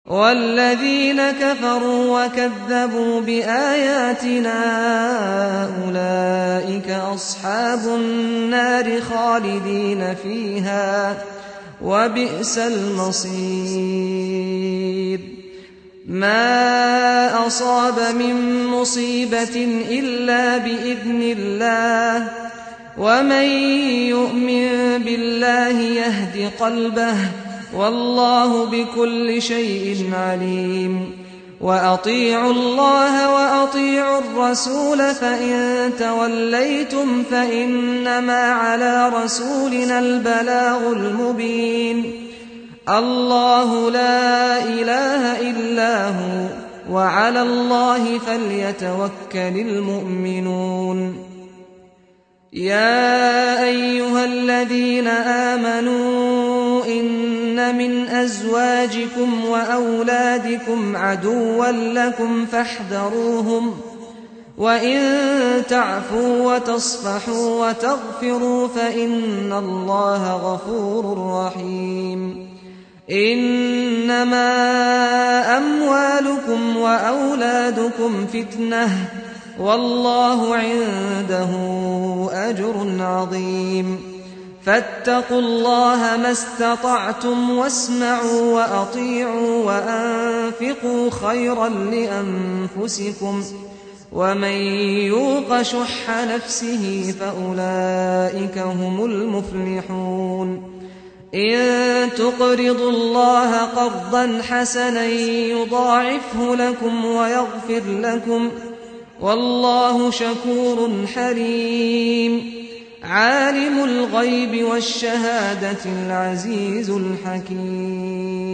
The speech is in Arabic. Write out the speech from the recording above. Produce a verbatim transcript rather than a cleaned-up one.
والذين كفروا وكذبوا بآياتنا أولئك أصحاب النار خالدين فيها وبئس المصير. ما أصاب من مصيبة إلا بإذن الله ومن يؤمن بالله يهد قلبه والله بكل شيء عليم. وأطيعوا الله وأطيعوا الرسول فإن توليتم فإنما على رسولنا البلاغ المبين. الله لا إله إلا هو وعلى الله فليتوكل المؤمنون. يا أيها الذين آمنوا إن من أزواجكم وأولادكم عدوا لكم فاحذروهم وإن تعفوا وتصفحوا وتغفروا فإن الله غفور رحيم. إنما أموالكم وأولادكم فتنة والله عنده أجر عظيم. فاتقوا الله ما استطعتم واسمعوا وأطيعوا وأنفقوا خيرا لأنفسكم ومن يوق شح نفسه فأولئك هم المفلحون. إن تقرضوا الله قرضا حسنا يضاعفه لكم ويغفر لكم والله شكور حليم. عالم الغيب والشهادة العزيز الحكيم.